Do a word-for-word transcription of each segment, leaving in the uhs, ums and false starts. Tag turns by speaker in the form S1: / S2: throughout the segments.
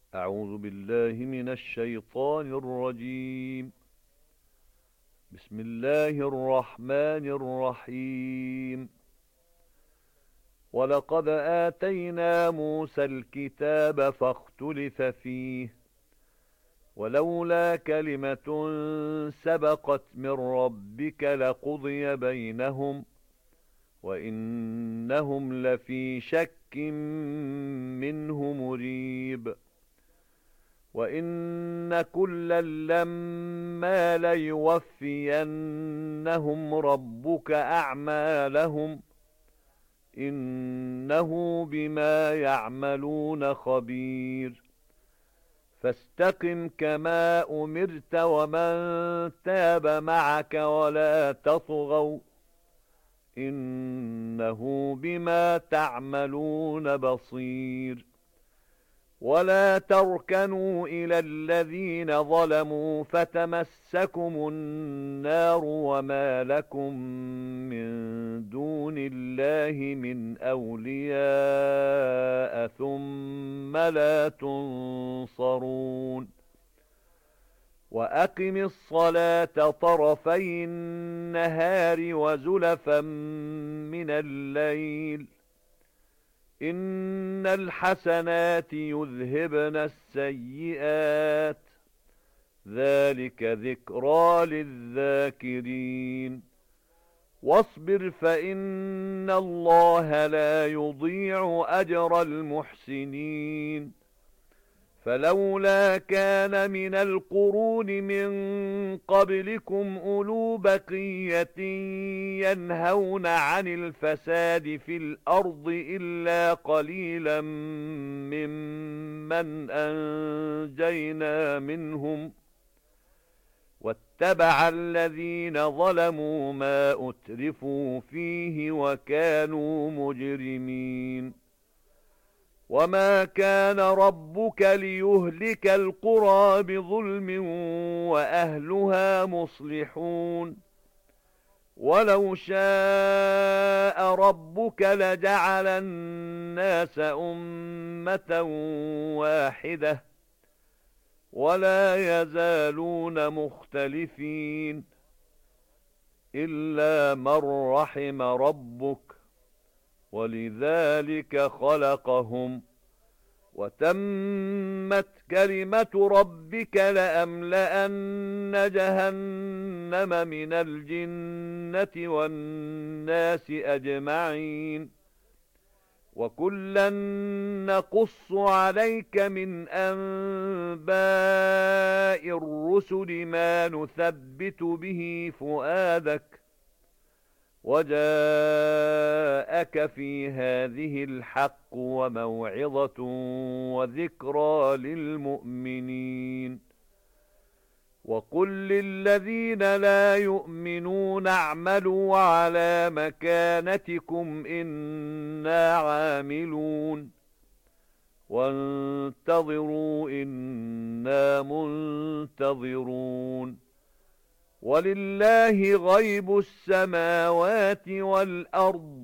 S1: أعوذ بالله من الشيطان الرجيم. بسم الله الرحمن الرحيم. ولقد آتينا موسى الكتاب فاختلف فيه، ولولا كلمة سبقت من ربك لقضي بينهم، وإنهم لفي شك منه مريب. وَإِنَّ كُلًّا لَّمَّا لَيُوَفِّيَنَّهُمْ رَبُّكَ أَعْمَالَهُمْ إِنَّهُ بِمَا يَعْمَلُونَ خَبِيرٌ. فَاسْتَقِمْ كَمَا أُمِرْتَ وَمَن تَابَ مَعَكَ وَلَا تَطْغَوْا إِنَّهُ بِمَا تَعْمَلُونَ بَصِيرٌ. ولا تركنوا إلى الذين ظلموا فتمسكم النار وما لكم من دون الله من أولياء ثم لا تنصرون. وأقم الصلاة طرفي النهار وزلفا من الليل إن الحسنات يذهبن السيئات ذلك ذكرى للذاكرين. واصبر فإن الله لا يضيع أجر المحسنين. فلولا كان من القرون من قبلكم أولو بقية ينهون عن الفساد في الأرض إلا قليلا ممن أنجينا منهم واتبع الذين ظلموا ما أترفوا فيه وكانوا مجرمين. وما كان ربك ليهلك القرى بظلم وأهلها مصلحون. ولو شاء ربك لجعل الناس أمة واحدة ولا يزالون مختلفين إلا من رحم ربك ولذلك خلقهم. وتمت كلمة ربك لأملأن جهنم من الجنة والناس أجمعين. وكلا نقص عليك من أنباء الرسل ما نثبت به فؤادك وجاءك في هذه الحق وموعظة وذكرى للمؤمنين. وقل للذين لا يؤمنون اعملوا على مكانتكم إنا عاملون وانتظروا إنا منتظرون. ولله غيب السماوات والأرض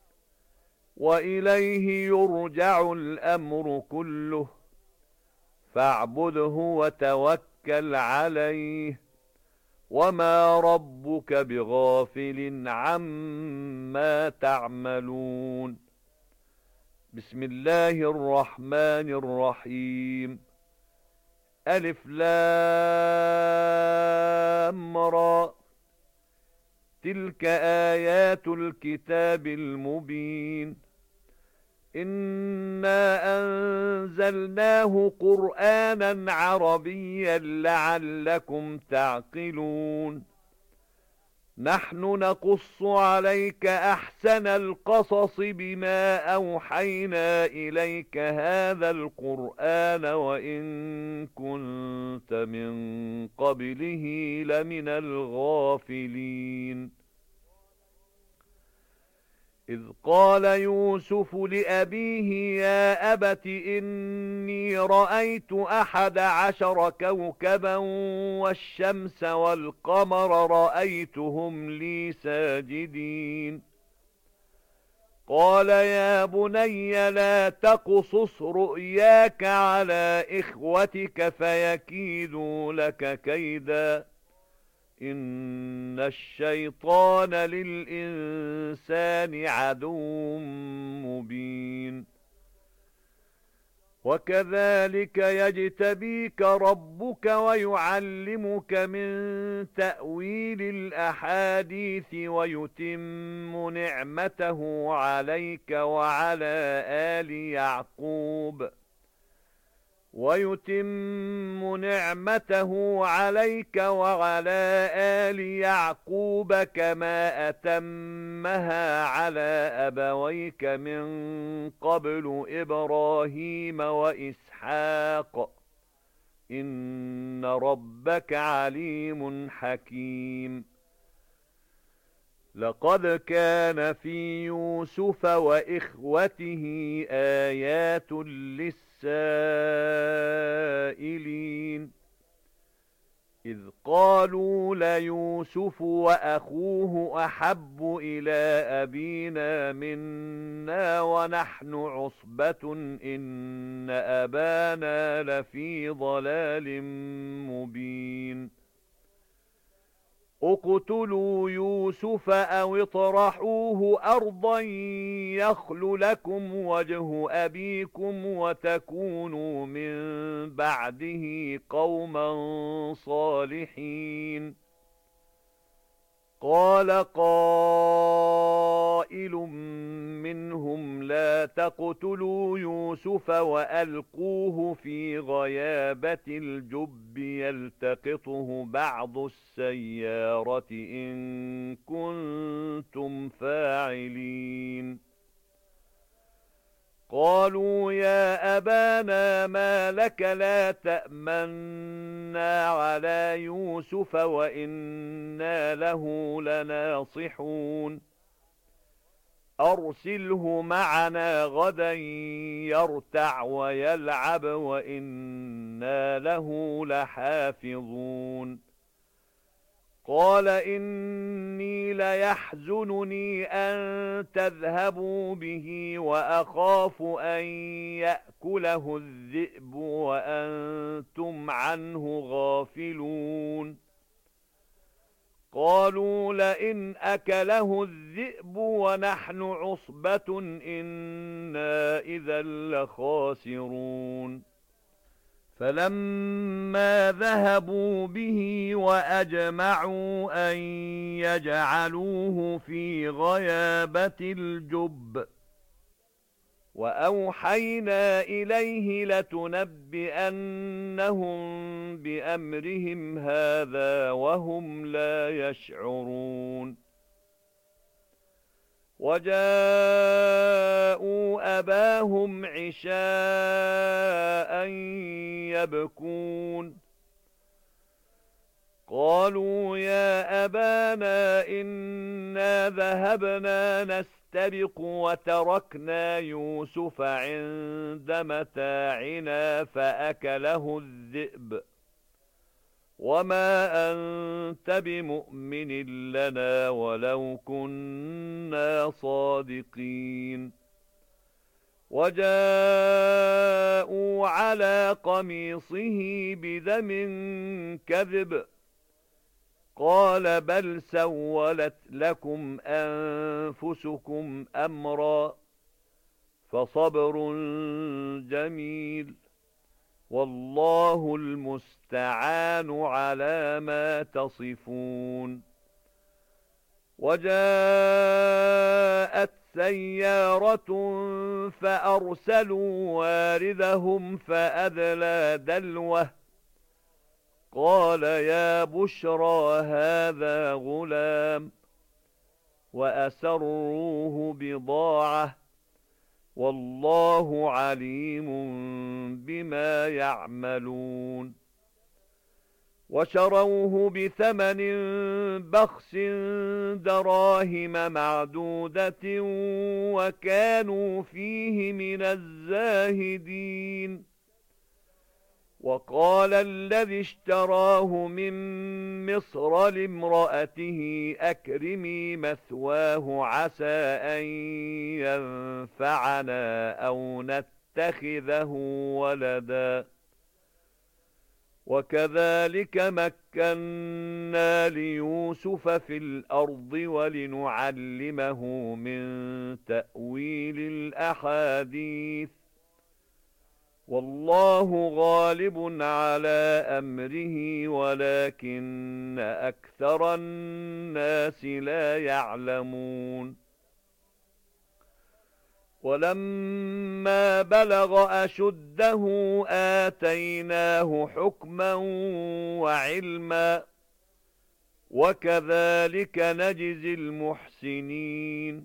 S1: وإليه يرجع الأمر كله فاعبده وتوكل عليه وما ربك بغافل عما تعملون. بسم الله الرحمن الرحيم. ألف لام را تلك آيات الكتاب المبين. إنا أنزلناه قرآنا عربيا لعلكم تعقلون. نحن نقص عليك أحسن القصص بما أوحينا إليك هذا القرآن وإن كنت من قبله لمن الغافلين. إذ قال يوسف لأبيه يا أبت إني رأيت أحد عشر كوكبا والشمس والقمر رأيتهم لي ساجدين. قال يا بني لا تقصص رؤياك على إخوتك فيكيدوا لك كيدا إن الشيطان للإنسان عدو مبين وكذلك يجتبيك ربك ويعلمك من تأويل الأحاديث ويتم نعمته عليك وعلى آل يعقوب ويتم نعمته عليك وعلى آل يعقوب كما أتمها على أبويك من قبل إبراهيم وإسحاق إن ربك عليم حكيم لقد كان في يوسف وإخوته آيات للسائلين إذ قالوا ليوسف وأخوه أحب إلى أبينا منا ونحن عصبة إن أبانا لفي ضلال مبين اقتلوا يوسف أو اطرحوه أرضا يخل لكم وجه أبيكم وتكونوا من بعده قوما صالحين قال قائل منهم لا تقتلوا يوسف وألقوه في غيابة الجب يلتقطه بعض السيارة إن كنتم فاعلين قالوا يا أبانا ما لك لا تأمنا على يوسف وإنا له لناصحون أرسله معنا غدا يرتع ويلعب وإنا له لحافظون قال إني ليحزنني أن تذهبوا به وأخاف أن يأكله الذئب وأنتم عنه غافلون قالوا لئن أكله الذئب ونحن عصبة إنا إذا لخاسرون فلما ذهبوا به وأجمعوا أن يجعلوه في غيابة الجب وأوحينا إليه لتنبئنهم بأمرهم هذا وهم لا يشعرون وجاءوا أباهم عشاء يبكون قالوا يا أبانا إنا ذهبنا نستبق وتركنا يوسف عند متاعنا فأكله الذئب وما أنت بمؤمن لنا ولو كنا صادقين وجاءوا على قميصه بدم كذب قال بل سولت لكم أنفسكم أمرا فصبر جميل والله المستعان على ما تصفون وجاءت سيارة فأرسلوا واردهم فأدلى دلوه قال يا بشرى هذا غلام وأسروه بضاعة والله عليم بما يعملون وشروه بثمن بخس دراهم معدودة وكانوا فيه من الزاهدين وقال الذي اشتراه من مصر لامرأته أكرمي مثواه عسى أن ينفعنا أو نتخذه ولدا وكذلك مكنا ليوسف في الأرض ولنعلمه من تأويل الأحاديث والله غالب على أمره ولكن أكثر الناس لا يعلمون ولما بلغ أشده آتيناه حكما وعلما وكذلك نجزي المحسنين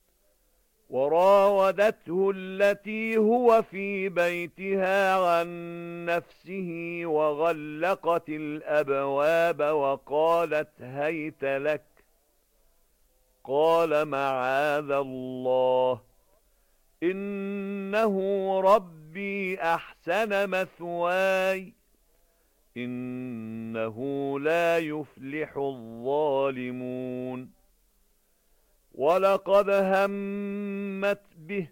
S1: وراودته التي هو في بيتها عن نفسه وغلقت الأبواب وقالت هيت لك قال معاذ الله إنه ربي أحسن مثواي إنه لا يفلح الظالمون ولقد همت به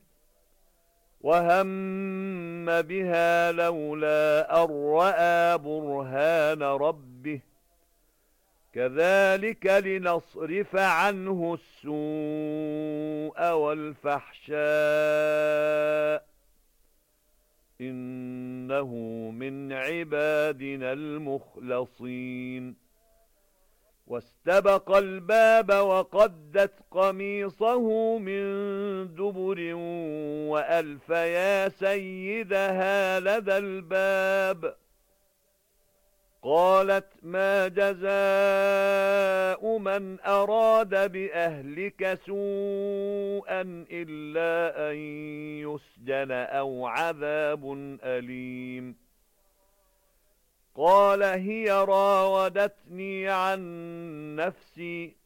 S1: وهم بها لولا أن رأى برهان ربه كذلك لنصرف عنه السوء والفحشاء إنه من عبادنا المخلصين واستبق الباب وقدت قميصه من دبر وألف يا سيدها لدى الباب قالت ما جزاء من أراد بأهلك سوءا إلا أن يسجن أو عذاب أليم قال هي راودتني عن نفسي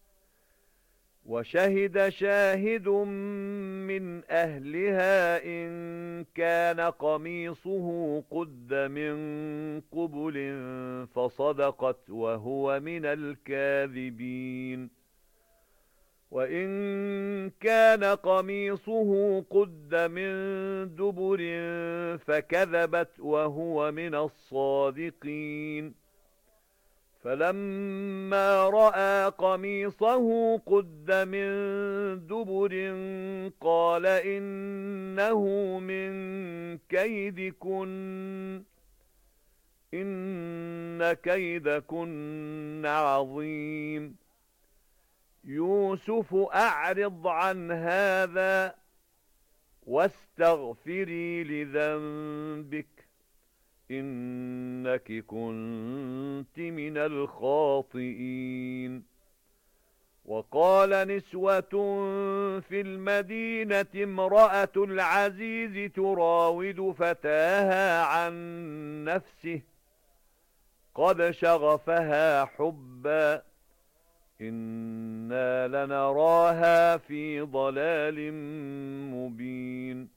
S1: وشهد شاهد من أهلها إن كان قميصه قد من قبل فصدقت وهو من الكاذبين وإن كان قميصه قد من دبر فكذبت وهو من الصادقين فلما رأى قميصه قد من دبر قال إنه من كيدكن إن كيدكن عظيم يوسف أعرض عن هذا واستغفري لذنبك إنك كنت من الخاطئين وقال نسوة في المدينة امرأة العزيز تراود فتاها عن نفسه قد شغفها حبا إنا لنراها في ضلال مبين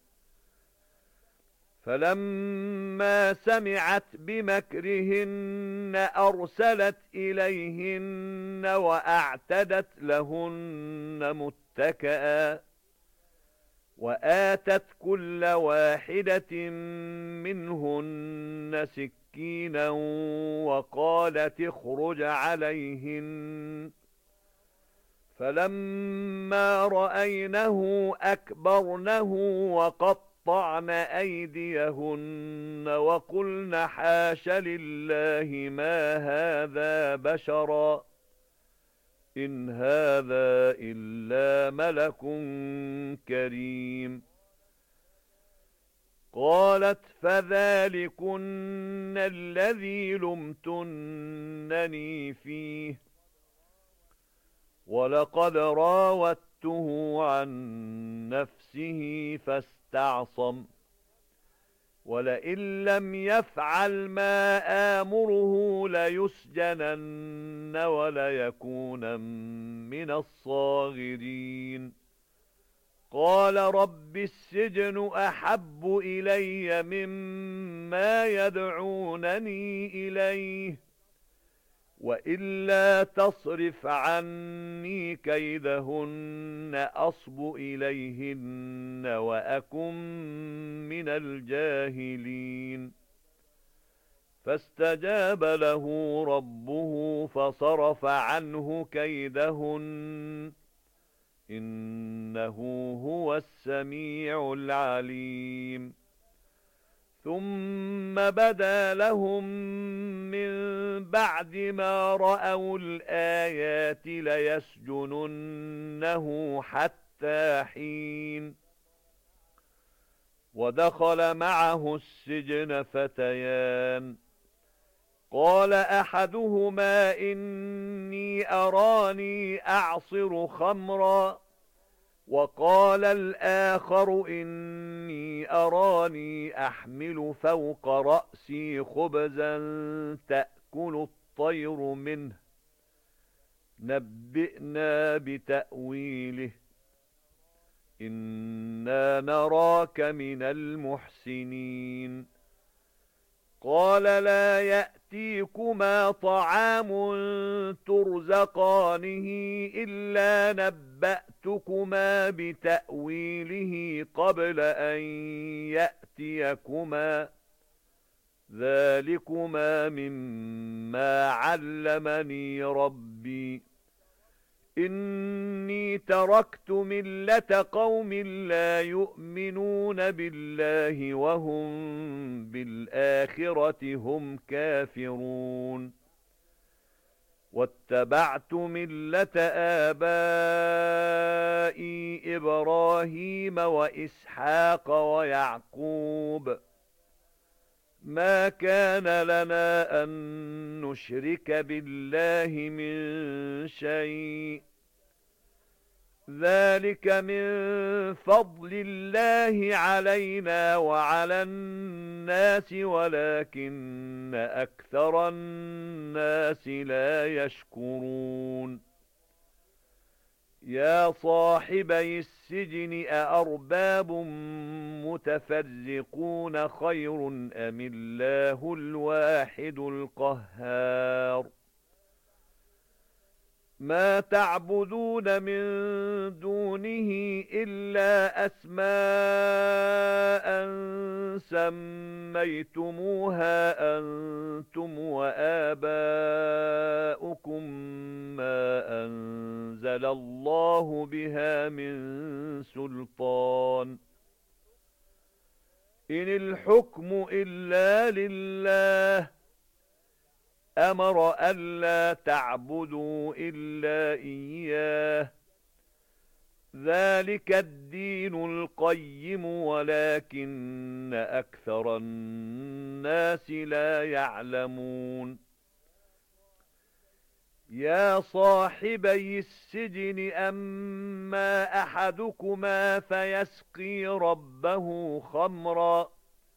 S1: فلما سمعت بمكرهن أرسلت إليهن وأعتدت لهن متكئا وآتت كل واحدة منهن سكينا وقالت اخرج عليهن فلما رأينه أكبرنه وقطعن أيديهن وقلن حاش لله ما هذا بشرا إن هذا إلا ملك كريم قالت فذلكن الذي لمتنني فيه ولقد راودته عن نفسه فاستعصم ولئن لم يفعل ما آمره ليسجنن وليكونن من الصاغرين قال رب السجن أحب إلي مما يدعونني إليه وإلا تصرف عني كيدهن أصب إليهن وأكن من الجاهلين فاستجاب له ربه فصرف عنه كيدهن إنه هو السميع العليم ثم بدا لهم من بعد ما رأوا الآيات ليسجننه حتى حين ودخل معه السجن فتيان قال أحدهما إني أراني أعصر خمرا وقال الآخر إني أراني أحمل فوق رأسي خبزا تأكل الطير منه نبئنا بتأويله إنا نراك من المحسنين قال لا يأتيكما طعام ترزقانه إلا نبأتكما بتأويله قبل أن يأتيكما ذلكما مما علمني ربي إني تركت ملة قوم لا يؤمنون بالله وهم بالآخرة هم كافرون واتبعت ملة آبائي إبراهيم وإسحاق ويعقوب ما كان لنا أن نشرك بالله من شيء ذلك من فضل الله علينا وعلى الناس ولكن أكثر الناس لا يشكرون يا صاحبي السجن أأرباب متفرقون خير أم الله الواحد القهار ما تعبدون من دونه إلا أسماء سميتموها أنتم وآباؤكم ما أنزل الله بها من سلطان إن الحكم إلا لله أمر ألا تعبدوا إلا إياه ذلك الدين القيم ولكن أكثر الناس لا يعلمون يا صاحبي السجن أما أحدكما فيسقي ربه خمرا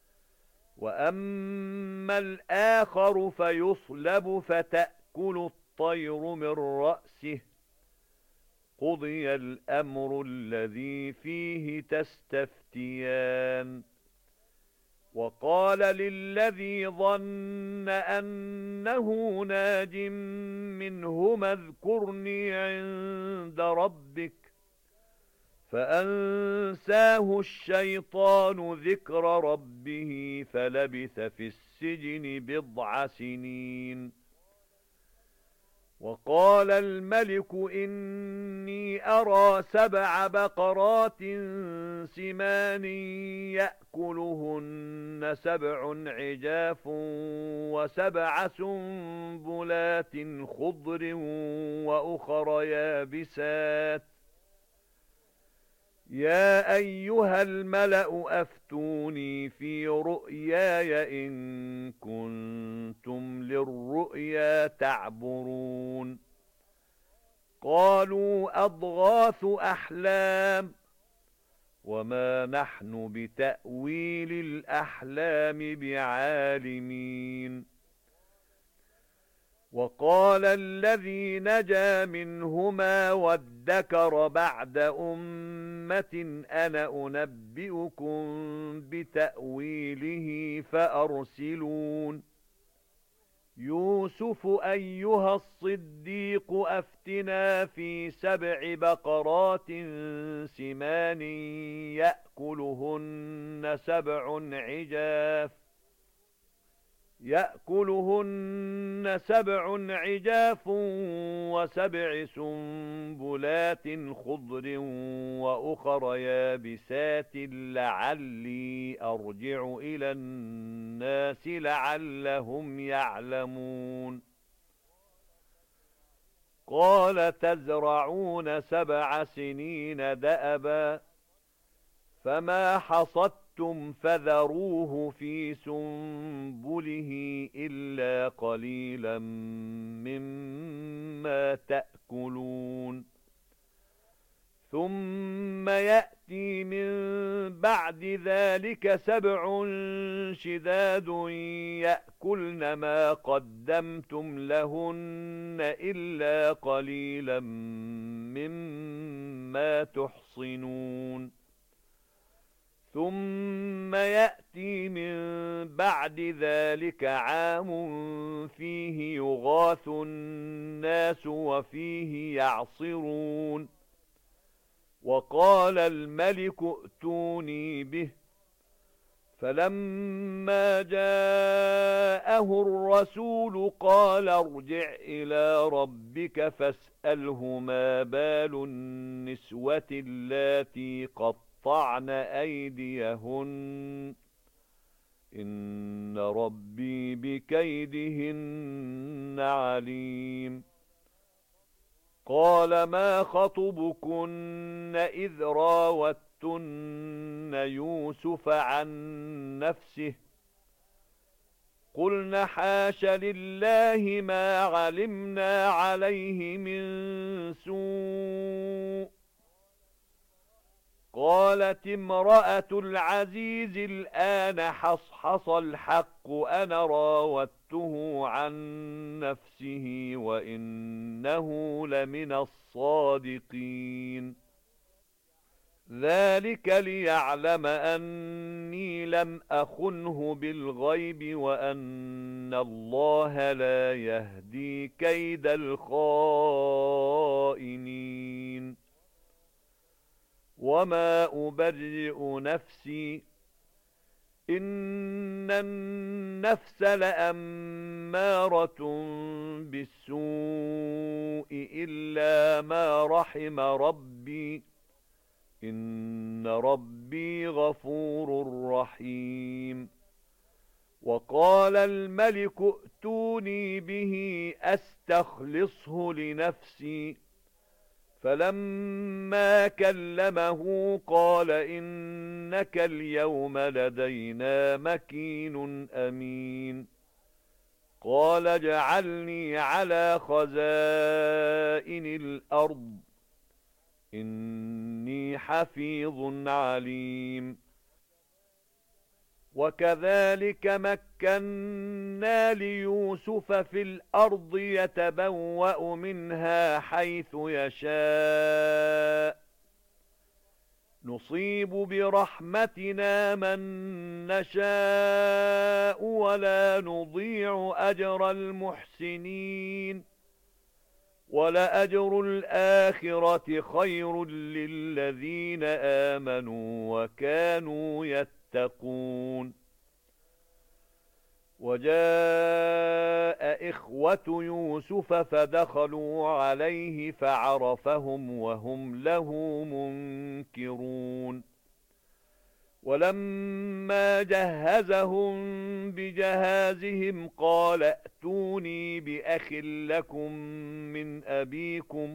S1: وأما الآخر فيصلب فتأكل الطير من رأسه قضي الأمر الذي فيه تستفتيان وقال للذي ظن أنه ناج منهما اذكرني عند ربك فأنساه الشيطان ذكر ربه فلبث في السجن بضع سنين وقال الملك إني أرى سبع بقرات سمان يأكلهن سبع عجاف وسبع سنبلات خضر وأخر يابسات يا أيها الملأ أفتوني في رؤياي إن كنتم للرؤيا تعبرون قالوا أضغاث أحلام وما نحن بتأويل الأحلام بعالمين وقال الذي نجا منهما وادكر بعد أمة أنا أنبئكم بتأويله فأرسلون يوسف أيها الصديق أفتنا في سبع بقرات سمان يأكلهن سبع عجاف يأكلهن سبع عجاف وسبع سنبلات خضر وأخر يابسات لعلي أرجع إلى الناس لعلهم يعلمون قال تزرعون سبع سنين دأبا فما حصدتم فذروه في سنبله إلا قليلا مما تأكلون ثم يأتي من بعد ذلك سبع شداد يأكلن ما قدمتم لهن إلا قليلا مما تحصنون ثم يأتي من بعد ذلك عام فيه يغاث الناس وفيه يعصرون وقال الملك ائتوني به فلما جاءه الرسول قال ارجع إلى ربك فاسأله ما بال النسوة اللاتي قطعن أيديهن إن ربي بكيدهن عليم قال ما خطبكن إذ راوتن يوسف عن نفسه قلن حاش لله ما علمنا عليه من سوء قالت امرأة العزيز الآن حصحص الحق أنا راودته عن نفسه وإنه لمن الصادقين ذلك ليعلم أني لم أخنه بالغيب وأن الله لا يهدي كيد الخائنين وما أبرئ نفسي إن النفس لأمارة بالسوء إلا ما رحم ربي إن ربي غفور رحيم وقال الملك ائتوني به أستخلصه لنفسي فلما كلمه قال إنك اليوم لدينا مكين أمين قال اجعلني على خزائن الأرض إني حفيظ عليم وكذلك مكنا ليوسف في الأرض يتبوأ منها حيث يشاء نصيب برحمتنا من نشاء ولا نضيع أجر المحسنين ولأجر الآخرة خير للذين آمنوا وكانوا يتقون وجاء إخوة يوسف فدخلوا عليه فعرفهم وهم له منكرون ولما جهزهم بجهازهم قال ائتوني بأخ لكم من أبيكم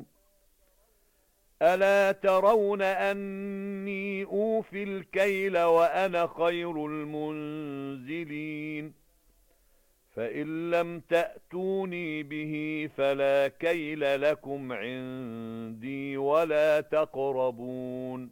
S1: ألا ترون أني أوفي الكيل وأنا خير المنزلين فإن لم تأتوني به فلا كيل لكم عندي ولا تقربون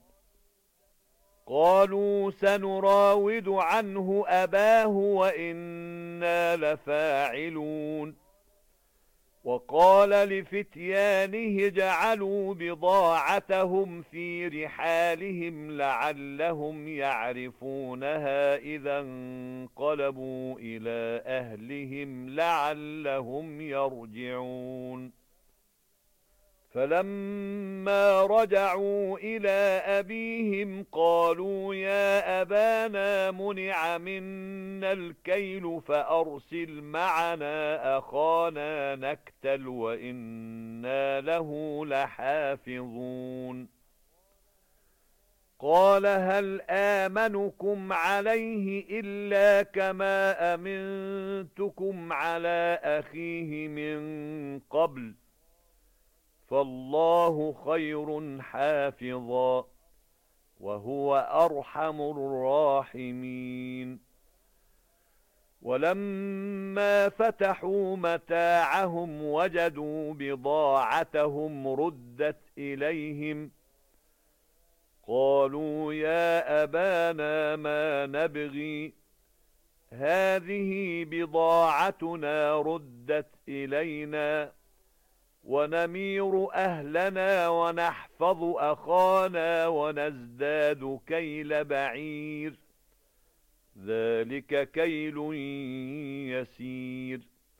S1: قالوا سنراود عنه أباه وإنا لفاعلون وقال لفتيانه اجعلوا بضاعتهم في رحالهم لعلهم يعرفونها إذا انقلبوا إلى أهلهم لعلهم يرجعون فلما رجعوا إلى أبيهم قالوا يا أبانا منع منا الكيل فأرسل معنا أخانا نكتل وإنا له لحافظون قال هل آمنكم عليه إلا كما أمنتكم على أخيه من قبل فالله خير حافظا وهو أرحم الراحمين ولما فتحوا متاعهم وجدوا بضاعتهم ردت إليهم قالوا يا أبانا ما نبغي هذه بضاعتنا ردت إلينا ونمير أهلنا ونحفظ أخانا ونزداد كيل بعير ذلك كيل يسير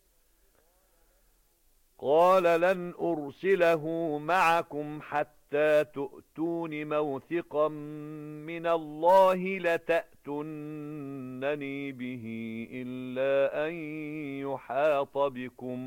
S1: قال لن أرسله معكم حتى تؤتون موثقا من الله لتأتونني به إلا أن يحاط بكم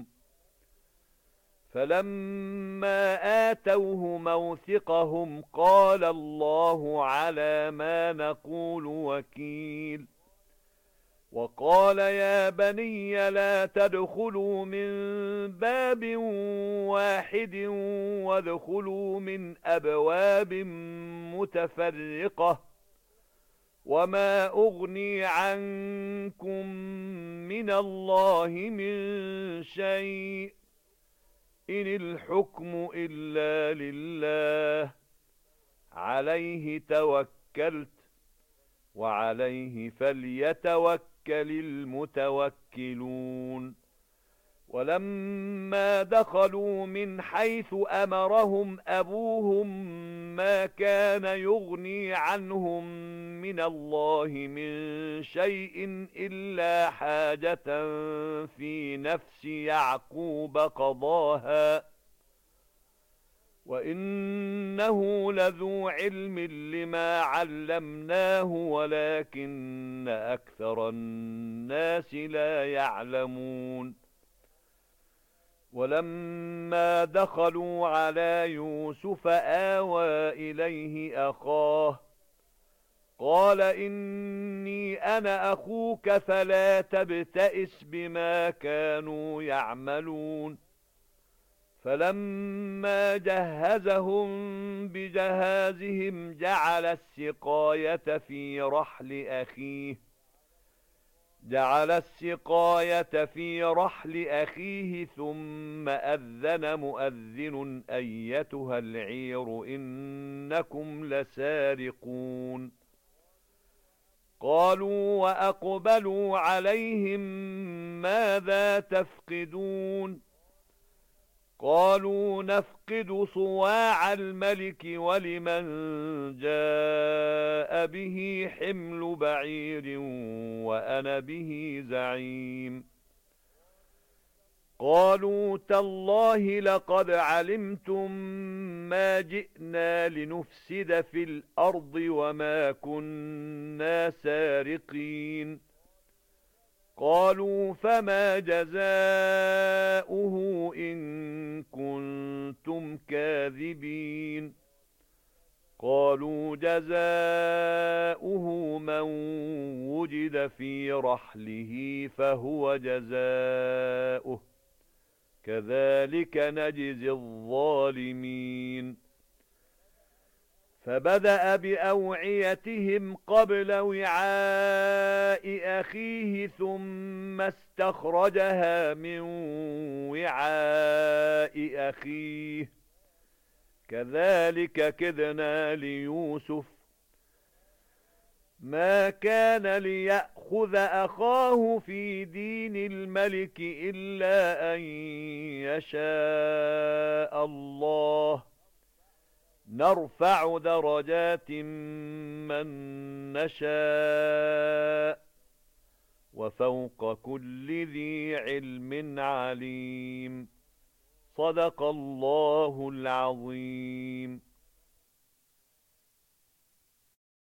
S1: فلما آتوه موثقهم قال الله على ما نقول وكيل وقال يا بني لا تدخلوا من باب واحد وادخلوا من أبواب متفرقة وما أغني عنكم من الله من شيء إن الحكم إلا لله عليه توكلت وعليه فليتوكل المتوكلون ولما دخلوا من حيث أمرهم أبوهم ما كان يغني عنهم من الله من شيء إلا حاجة في نفس يعقوب قضاها وإنه لذو علم لما علمناه ولكن أكثر الناس لا يعلمون ولما دخلوا على يوسف آوى إليه أخاه قال إني أنا أخوك فلا تبتئس بما كانوا يعملون فلما جهزهم بجهازهم جعل السقاية في رحل أخيه جعل السقاية في رحل أخيه ثم أذن مؤذن أيتها العير إنكم لسارقون قالوا وأقبلوا عليهم ماذا تفقدون قالوا نفقد صواع الملك ولمن جاء به حمل بعير وأنا به زعيم قالوا تالله لقد علمتم ما جئنا لنفسد في الأرض وما كنا سارقين قالوا فما جزاؤه إن كنتم كاذبين قالوا جزاؤه من وجد في رحله فهو جزاؤه كذلك نجزي الظالمين فبدأ بأوعيتهم قبل وعاء أخيه ثم استخرجها من وعاء أخيه كذلك كدنا ليوسف مَا كَانَ لِيَأْخُذَ أَخَاهُ فِي دِينِ الْمَلِكِ إِلَّا أَن يَشَاءَ اللَّهُ نَرْفَعُ دَرَجَاتٍ مَّن نَّشَاءُ وَفَوْقَ كُلِّ ذِي عِلْمٍ عَلِيمٌ. صدق الله العظيم.